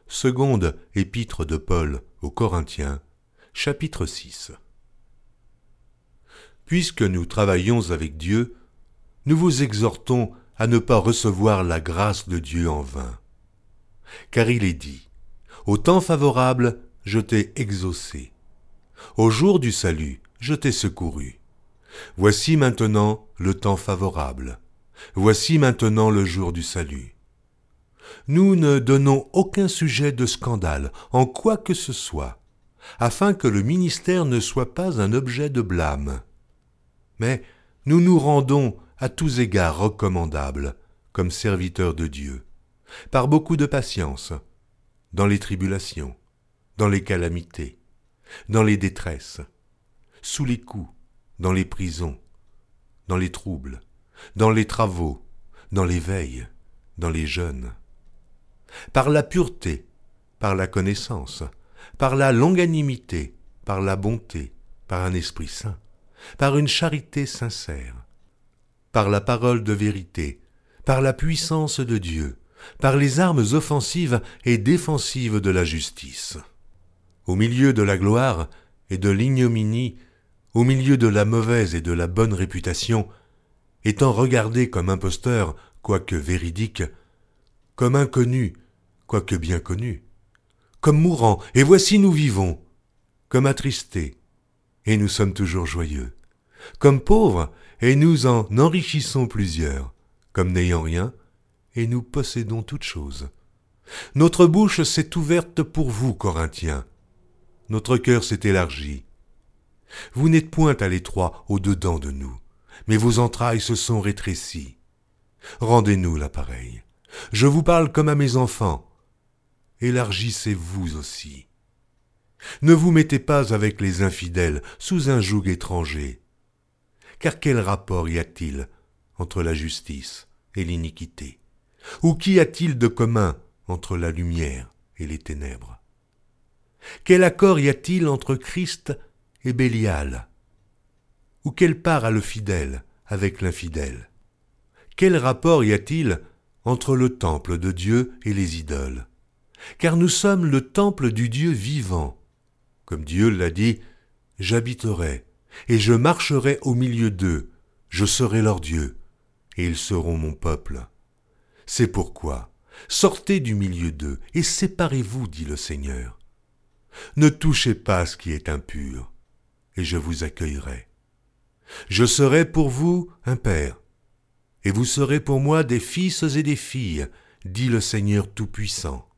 Seconde épître de Paul aux Corinthiens, chapitre 6. Puisque nous travaillons avec Dieu, nous vous exhortons à ne pas recevoir la grâce de Dieu en vain. Car il est dit, « Au temps favorable, je t'ai exaucé. Au jour du salut, je t'ai secouru. Voici maintenant le temps favorable. Voici maintenant le jour du salut. » Nous ne donnons aucun sujet de scandale en quoi que ce soit, afin que le ministère ne soit pas un objet de blâme. Mais nous nous rendons à tous égards recommandables, comme serviteurs de Dieu, par beaucoup de patience, dans les tribulations, dans les calamités, dans les détresses, sous les coups, dans les prisons, dans les troubles, dans les travaux, dans les veilles, dans les jeûnes, par la pureté, par la connaissance, par la longanimité, par la bonté, par un esprit saint, par une charité sincère, par la parole de vérité, par la puissance de Dieu, par les armes offensives et défensives de la justice. Au milieu de la gloire et de l'ignominie, au milieu de la mauvaise et de la bonne réputation, étant regardé comme imposteur, quoique véridique, comme inconnu, quoique bien connu, comme mourant, et voici nous vivons, comme attristés, et nous sommes toujours joyeux, comme pauvres, et nous en enrichissons plusieurs, comme n'ayant rien, et nous possédons toutes choses. Notre bouche s'est ouverte pour vous, Corinthiens. Notre cœur s'est élargi. Vous n'êtes point à l'étroit au-dedans de nous, mais vos entrailles se sont rétrécies. Rendez-nous l'appareil. Je vous parle comme à mes enfants. Élargissez-vous aussi. Ne vous mettez pas avec les infidèles sous un joug étranger. Car quel rapport y a-t-il entre la justice et l'iniquité? Ou qu'y a-t-il de commun entre la lumière et les ténèbres? Quel accord y a-t-il entre Christ et Bélial? Ou quelle part a le fidèle avec l'infidèle? Quel rapport y a-t-il entre le temple de Dieu et les idoles? Car nous sommes le temple du Dieu vivant. Comme Dieu l'a dit, « J'habiterai, et je marcherai au milieu d'eux, je serai leur Dieu, et ils seront mon peuple. » C'est pourquoi, sortez du milieu d'eux, et séparez-vous, dit le Seigneur. Ne touchez pas ce qui est impur, et je vous accueillerai. Je serai pour vous un père, et vous serez pour moi des fils et des filles, dit le Seigneur Tout-Puissant.